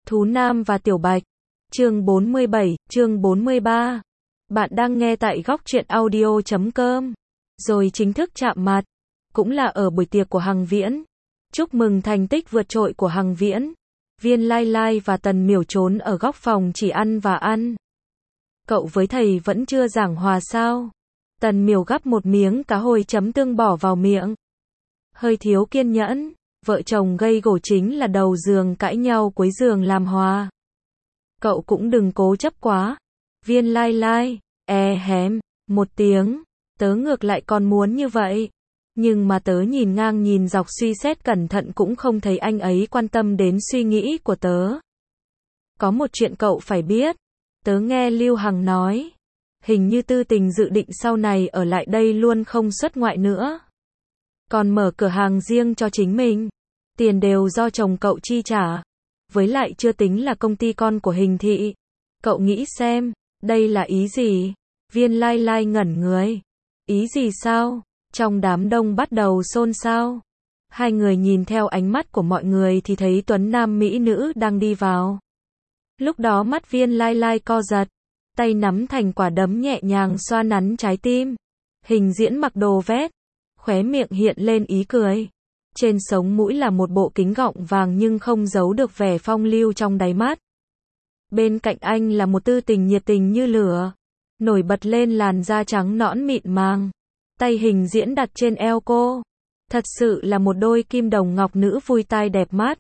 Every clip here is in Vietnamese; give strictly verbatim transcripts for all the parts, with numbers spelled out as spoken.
Thú Nam và Tiểu Bạch. Chương bốn mươi bảy, chương bốn mươi ba. Bạn đang nghe tại góc truyện audio chấm com. Rồi chính thức chạm mặt. Cũng là ở buổi tiệc của Hằng Viễn. Chúc mừng thành tích vượt trội của Hằng Viễn. Viên Lai Lai và Tần Miểu trốn ở góc phòng chỉ ăn và ăn. Cậu với thầy vẫn chưa giảng hòa sao? Tần Miểu gắp một miếng cá hồi chấm tương bỏ vào miệng. Hơi thiếu kiên nhẫn. Vợ chồng gây gổ chính là đầu giường cãi nhau cuối giường làm hòa. Cậu cũng đừng cố chấp quá. Viên Lai Lai, e hém, một tiếng. Tớ ngược lại còn muốn như vậy. Nhưng mà tớ nhìn ngang nhìn dọc suy xét cẩn thận cũng không thấy anh ấy quan tâm đến suy nghĩ của tớ. Có một chuyện cậu phải biết. Tớ nghe Lưu Hằng nói. Hình như Tư Tình dự định sau này ở lại đây luôn không xuất ngoại nữa. Còn mở cửa hàng riêng cho chính mình. Tiền đều do chồng cậu chi trả. Với lại chưa tính là công ty con của Hình Thị. Cậu nghĩ xem, đây là ý gì? Viên Lai Lai ngẩn người. Ý gì sao? Trong đám đông bắt đầu xôn xao. Hai người nhìn theo ánh mắt của mọi người thì thấy tuấn nam mỹ nữ đang đi vào. Lúc đó mắt Viên Lai Lai co giật. Tay nắm thành quả đấm nhẹ nhàng xoa nắn trái tim. Hình Diễn mặc đồ vest. Khóe miệng hiện lên ý cười. Trên sống mũi là một bộ kính gọng vàng nhưng không giấu được vẻ phong lưu trong đáy mắt. Bên cạnh anh là một Tư Tình nhiệt tình như lửa. Nổi bật lên làn da trắng nõn mịn màng. Tay Hình Diễn đặt trên eo cô. Thật sự là một đôi kim đồng ngọc nữ vui tai đẹp mắt.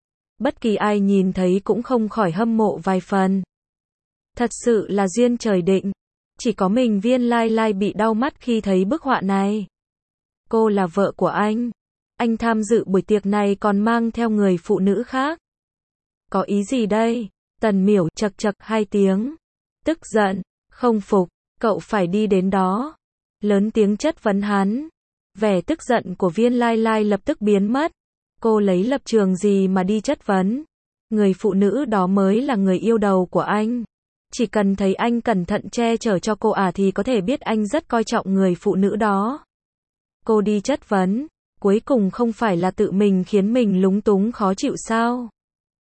Bất kỳ ai nhìn thấy cũng không khỏi hâm mộ vài phần. Thật sự là duyên trời định. Chỉ có mình Viên Lai Lai bị đau mắt khi thấy bức họa này. Cô là vợ của anh. Anh tham dự buổi tiệc này còn mang theo người phụ nữ khác. Có ý gì đây? Tần Miểu chật chật hai tiếng. Tức giận, không phục, cậu phải đi đến đó. Lớn tiếng chất vấn hắn. Vẻ tức giận của Viên Lai Lai lập tức biến mất. Cô lấy lập trường gì mà đi chất vấn? Người phụ nữ đó mới là người yêu đầu của anh. Chỉ cần thấy anh cẩn thận che chở cho cô à thì có thể biết anh rất coi trọng người phụ nữ đó. Cô đi chất vấn. Cuối cùng không phải là tự mình khiến mình lúng túng khó chịu sao?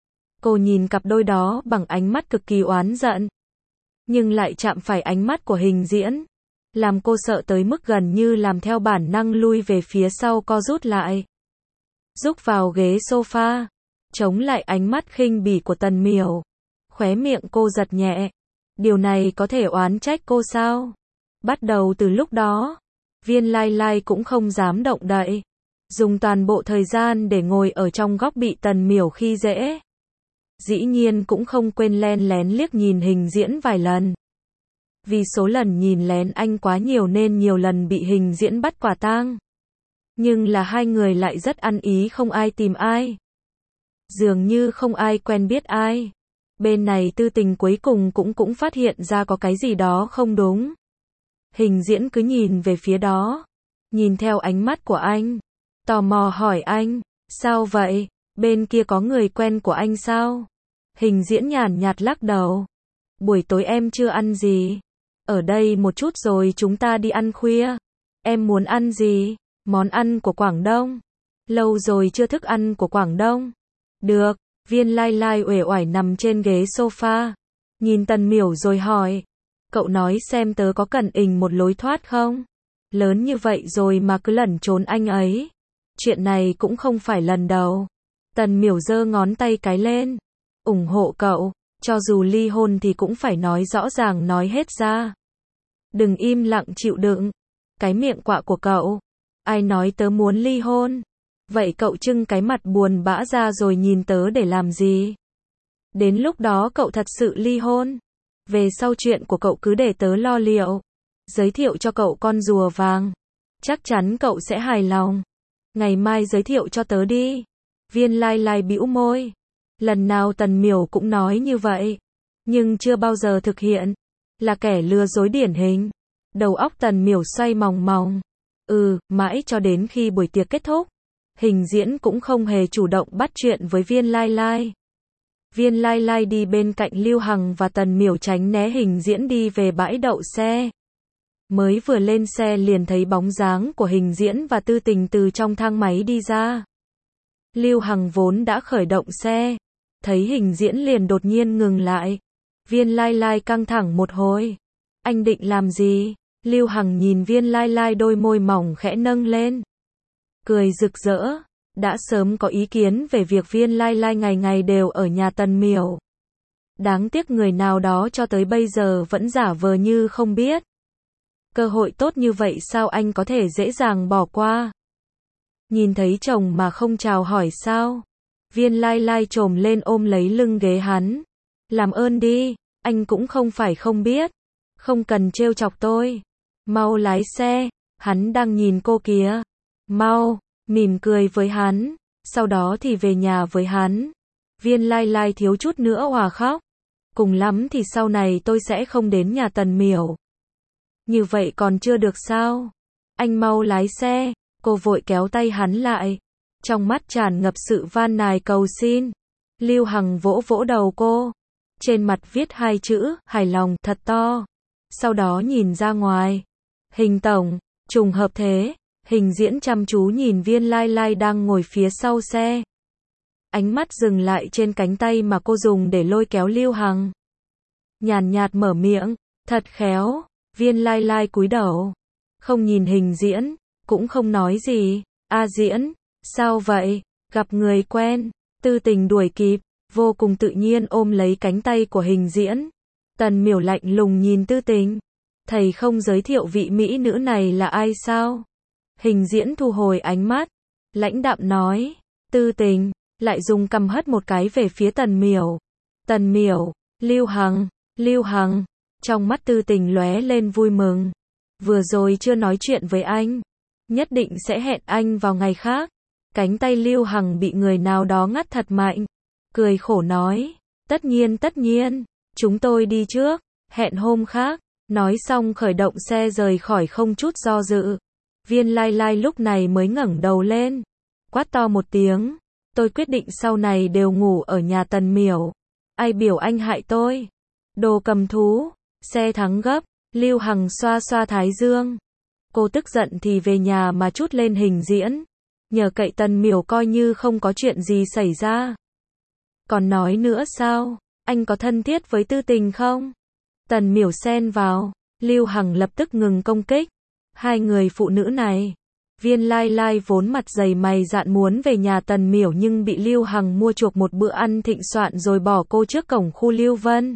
Cô nhìn cặp đôi đó bằng ánh mắt cực kỳ oán giận. Nhưng lại chạm phải ánh mắt của Hình Diễn. Làm cô sợ tới mức gần như làm theo bản năng lui về phía sau co rút lại. Rúc vào ghế sofa. Chống lại ánh mắt khinh bỉ của Tần Miểu. Khóe miệng cô giật nhẹ. Điều này có thể oán trách cô sao? Bắt đầu từ lúc đó. Viên Lai Lai cũng không dám động đậy. Dùng toàn bộ thời gian để ngồi ở trong góc bị Tần Miểu khi dễ. Dĩ nhiên cũng không quên len lén liếc nhìn Hình Diễn vài lần. Vì số lần nhìn lén anh quá nhiều nên nhiều lần bị Hình Diễn bắt quả tang. Nhưng là hai người lại rất ăn ý không ai tìm ai. Dường như không ai quen biết ai. Bên này Tư Tình cuối cùng cũng cũng phát hiện ra có cái gì đó không đúng. Hình Diễn cứ nhìn về phía đó. Nhìn theo ánh mắt của anh. Tò mò hỏi anh, sao vậy, bên kia có người quen của anh sao? Hình Diễn nhàn nhạt lắc đầu. Buổi tối em chưa ăn gì. Ở đây một chút rồi chúng ta đi ăn khuya. Em muốn ăn gì? Món ăn của Quảng Đông. Lâu rồi chưa thức ăn của Quảng Đông. Được, Viên Lai Lai uể oải nằm trên ghế sofa. Nhìn Tần Miểu rồi hỏi. Cậu nói xem tớ có cần ình một lối thoát không? Lớn như vậy rồi mà cứ lẩn trốn anh ấy. Chuyện này cũng không phải lần đầu. Tần Miểu giơ ngón tay cái lên. ủng hộ cậu. Cho dù ly hôn thì cũng phải nói rõ ràng nói hết ra. Đừng im lặng chịu đựng. Cái miệng quạ của cậu. Ai nói tớ muốn ly hôn? Vậy cậu trưng cái mặt buồn bã ra rồi nhìn tớ để làm gì? Đến lúc đó cậu thật sự ly hôn. Về sau chuyện của cậu cứ để tớ lo liệu. Giới thiệu cho cậu con rùa vàng. Chắc chắn cậu sẽ hài lòng. Ngày mai giới thiệu cho tớ đi. Viên Lai Lai bĩu môi. Lần nào Tần Miểu cũng nói như vậy. Nhưng chưa bao giờ thực hiện. Là kẻ lừa dối điển hình. Đầu óc Tần Miểu xoay mòng mòng. Ừ, mãi cho đến khi buổi tiệc kết thúc. Hình Diễn cũng không hề chủ động bắt chuyện với Viên Lai Lai. Viên Lai Lai đi bên cạnh Lưu Hằng và Tần Miểu tránh né Hình Diễn đi về bãi đậu xe. Mới vừa lên xe liền thấy bóng dáng của Hình Diễn và Tư Tình từ trong thang máy đi ra. Lưu Hằng vốn đã khởi động xe. thấy Hình Diễn liền đột nhiên ngừng lại. Viên Lai Lai căng thẳng một hồi. Anh định làm gì? Lưu Hằng nhìn Viên Lai Lai, đôi môi mỏng khẽ nâng lên. Cười rực rỡ. Đã sớm có ý kiến về việc Viên Lai Lai ngày ngày đều ở nhà Tần Miểu. Đáng tiếc người nào đó cho tới bây giờ vẫn giả vờ như không biết. Cơ hội tốt như vậy sao anh có thể dễ dàng bỏ qua? Nhìn thấy chồng mà không chào hỏi sao? Viên Lai Lai chồm lên ôm lấy lưng ghế hắn. Làm ơn đi, anh cũng không phải không biết. Không cần trêu chọc tôi. Mau lái xe, hắn đang nhìn cô kìa. Mau, mỉm cười với hắn, sau đó thì về nhà với hắn. Viên Lai Lai thiếu chút nữa òa khóc. Cùng lắm thì sau này tôi sẽ không đến nhà Tần Miểu. Như vậy còn chưa được sao? Anh mau lái xe. Cô vội kéo tay hắn lại. Trong mắt tràn ngập sự van nài cầu xin. Lưu Hằng vỗ vỗ đầu cô. Trên mặt viết hai chữ, hài lòng, thật to. Sau đó nhìn ra ngoài. Hình tổng, trùng hợp thế. Hình Diễn chăm chú nhìn Viên Lai Lai đang ngồi phía sau xe. Ánh mắt dừng lại trên cánh tay mà cô dùng để lôi kéo Lưu Hằng. Nhàn nhạt mở miệng, thật khéo. Viên Lai Lai cúi đầu. Không nhìn Hình Diễn, cũng không nói gì. A Diễn, sao vậy? Gặp người quen. Tư Tình đuổi kịp, vô cùng tự nhiên ôm lấy cánh tay của Hình Diễn. Tần Miểu lạnh lùng nhìn Tư Tình. Thầy không giới thiệu vị mỹ nữ này là ai sao? Hình Diễn thu hồi ánh mắt. Lãnh đạm nói. Tư Tình, lại dùng cằm hất một cái về phía Tần Miểu. Tần Miểu, Lưu Hằng, Lưu Hằng. Trong mắt Tư Tình lóe lên vui mừng. Vừa rồi chưa nói chuyện với anh. Nhất định sẽ hẹn anh vào ngày khác. Cánh tay Lưu Hằng bị người nào đó ngắt thật mạnh. Cười khổ nói. Tất nhiên tất nhiên. Chúng tôi đi trước. Hẹn hôm khác. Nói xong khởi động xe rời khỏi không chút do dự. Viên Lai Lai lúc này mới ngẩng đầu lên. Quát to một tiếng. Tôi quyết định sau này đều ngủ ở nhà Tần Miểu. Ai biểu anh hại tôi? Đồ cầm thú. Xe thắng gấp. Lưu Hằng xoa xoa thái dương. Cô tức giận thì về nhà mà trút lên Hình Diễn. Nhờ cậy Tần Miểu coi như không có chuyện gì xảy ra. Còn nói nữa sao? Anh có thân thiết với Tư Tình không? Tần Miểu xen vào. Lưu Hằng lập tức ngừng công kích. Hai người phụ nữ này. Viên Lai Lai vốn mặt dày mày dạn muốn về nhà Tần Miểu nhưng bị Lưu Hằng mua chuộc một bữa ăn thịnh soạn rồi bỏ cô trước cổng khu Lưu Vân.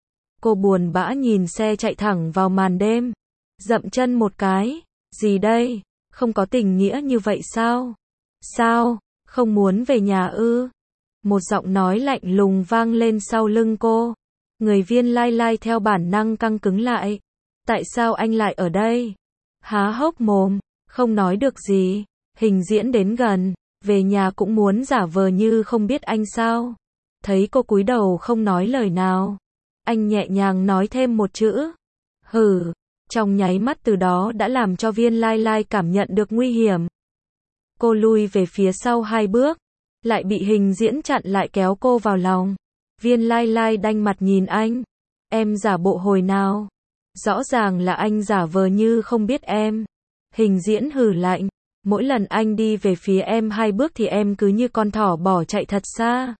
Cô buồn bã nhìn xe chạy thẳng vào màn đêm. Dậm chân một cái. Gì đây? Không có tình nghĩa như vậy sao? Sao? Không muốn về nhà ư? Một giọng nói lạnh lùng vang lên sau lưng cô. Người Viên Lai Lai theo bản năng căng cứng lại. Tại sao anh lại ở đây? Há hốc mồm, không nói được gì. Hình Diễn đến gần, về nhà cũng muốn giả vờ như không biết anh sao. Thấy cô cúi đầu không nói lời nào. Anh nhẹ nhàng nói thêm một chữ. Hừ, trong nháy mắt từ đó đã làm cho Viên Lai Lai cảm nhận được nguy hiểm. Cô lui về phía sau hai bước, lại bị Hình Diễn chặn lại kéo cô vào lòng. Viên Lai Lai đanh mặt nhìn anh. Em giả bộ hồi nào? Rõ ràng là anh giả vờ như không biết em. Hình Diễn hừ lạnh. Mỗi lần anh đi về phía em hai bước thì em cứ như con thỏ bỏ chạy thật xa.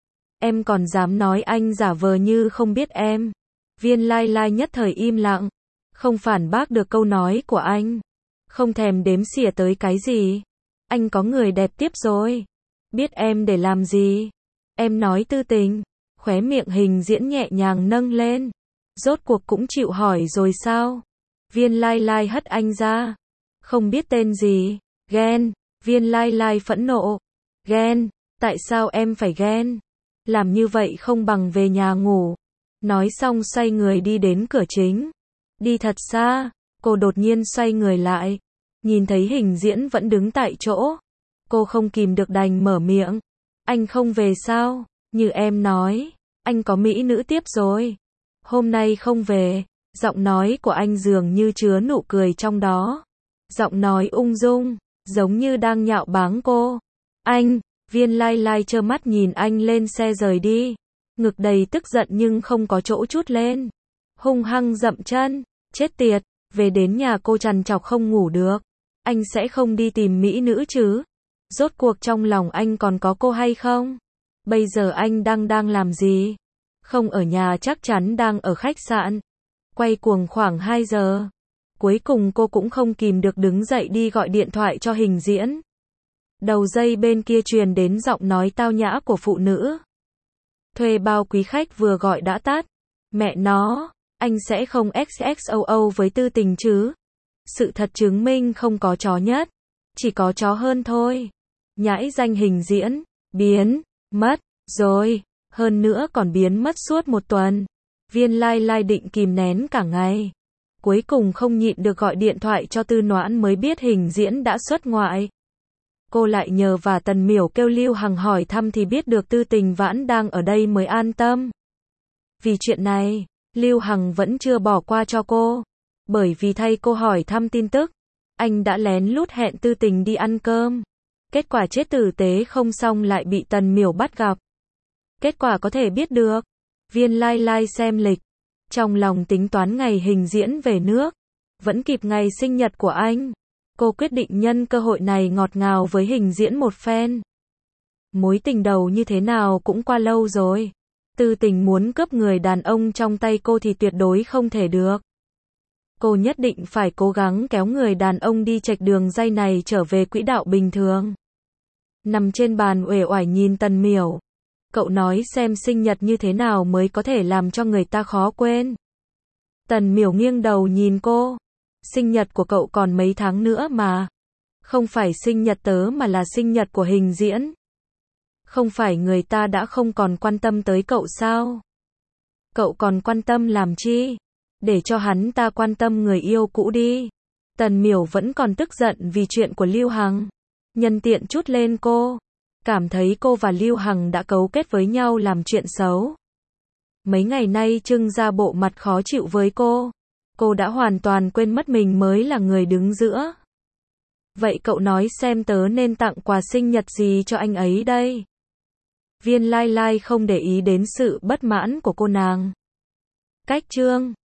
Em còn dám nói anh giả vờ như không biết em. Viên Lai Lai nhất thời im lặng. Không phản bác được câu nói của anh. Không thèm đếm xỉa tới cái gì. Anh có người đẹp tiếp rồi. Biết em để làm gì? Em nói Tư Tình. Khóe miệng Hình Diễn nhẹ nhàng nâng lên. Rốt cuộc cũng chịu hỏi rồi sao? Viên Lai Lai hất anh ra. Không biết tên gì. Ghen. Viên Lai Lai phẫn nộ. Ghen. Tại sao em phải ghen? Làm như vậy không bằng về nhà ngủ. Nói xong xoay người đi đến cửa chính. Đi thật xa. Cô đột nhiên xoay người lại. Nhìn thấy Hình Diễn vẫn đứng tại chỗ. Cô không kìm được đành mở miệng. Anh không về sao? Như em nói. Anh có mỹ nữ tiếp rồi. Hôm nay không về. Giọng nói của anh dường như chứa nụ cười trong đó. Giọng nói ung dung. Giống như đang nhạo báng cô. Anh. Viên Lai Lai trơ mắt nhìn anh lên xe rời đi. Ngực đầy tức giận nhưng không có chỗ trút lên. Hung hăng dậm chân. Chết tiệt. Về đến nhà cô trằn trọc không ngủ được. Anh sẽ không đi tìm mỹ nữ chứ? Rốt cuộc trong lòng anh còn có cô hay không? Bây giờ anh đang đang làm gì? Không ở nhà, chắc chắn đang ở khách sạn. Quay cuồng khoảng hai giờ. Cuối cùng cô cũng không kìm được đứng dậy đi gọi điện thoại cho Hình Diễn. Đầu dây bên kia truyền đến giọng nói tao nhã của phụ nữ. Thuê bao quý khách vừa gọi đã tắt. Mẹ nó, anh sẽ không ích ích o o với Tư Tình chứ? Sự thật chứng minh không có chó nhất, chỉ có chó hơn thôi. Nhãi danh Hình Diễn, biến, mất, rồi, hơn nữa còn biến mất suốt một tuần. Viên Lai Lai định kìm nén cả ngày. Cuối cùng không nhịn được gọi điện thoại cho Tư Noãn mới biết Hình Diễn đã xuất ngoại. Cô lại nhờ và Tần Miểu kêu Lưu Hằng hỏi thăm thì biết được Tư Tình Vãn đang ở đây mới an tâm. Vì chuyện này, Lưu Hằng vẫn chưa bỏ qua cho cô. Bởi vì thay cô hỏi thăm tin tức, anh đã lén lút hẹn Tư Tình đi ăn cơm. Kết quả chết tử tế không xong lại bị Tần Miểu bắt gặp. Kết quả có thể biết được. Viên Lai Lai xem lịch. Trong lòng tính toán ngày Hình Diễn về nước. Vẫn kịp ngày sinh nhật của anh. Cô quyết định nhân cơ hội này ngọt ngào với Hình Diễn một phen. Mối tình đầu như thế nào cũng qua lâu rồi. Tư Tình muốn cướp người đàn ông trong tay cô thì tuyệt đối không thể được. Cô nhất định phải cố gắng kéo người đàn ông đi chệch đường dây này trở về quỹ đạo bình thường. Nằm trên bàn uể oải nhìn Tần Miểu. Cậu nói xem sinh nhật như thế nào mới có thể làm cho người ta khó quên. Tần Miểu nghiêng đầu nhìn cô. Sinh nhật của cậu còn mấy tháng nữa mà. Không phải sinh nhật tớ mà là sinh nhật của Hình Diễn. Không phải người ta đã không còn quan tâm tới cậu sao? Cậu còn quan tâm làm chi? Để cho hắn ta quan tâm người yêu cũ đi. Tần Miểu vẫn còn tức giận vì chuyện của Lưu Hằng. Nhân tiện trút lên cô. Cảm thấy cô và Lưu Hằng đã cấu kết với nhau làm chuyện xấu. Mấy ngày nay trưng ra bộ mặt khó chịu với cô. Cô đã hoàn toàn quên mất mình mới là người đứng giữa. Vậy cậu nói xem tớ nên tặng quà sinh nhật gì cho anh ấy đây? Viên Lai Lai không để ý đến sự bất mãn của cô nàng. Cách chương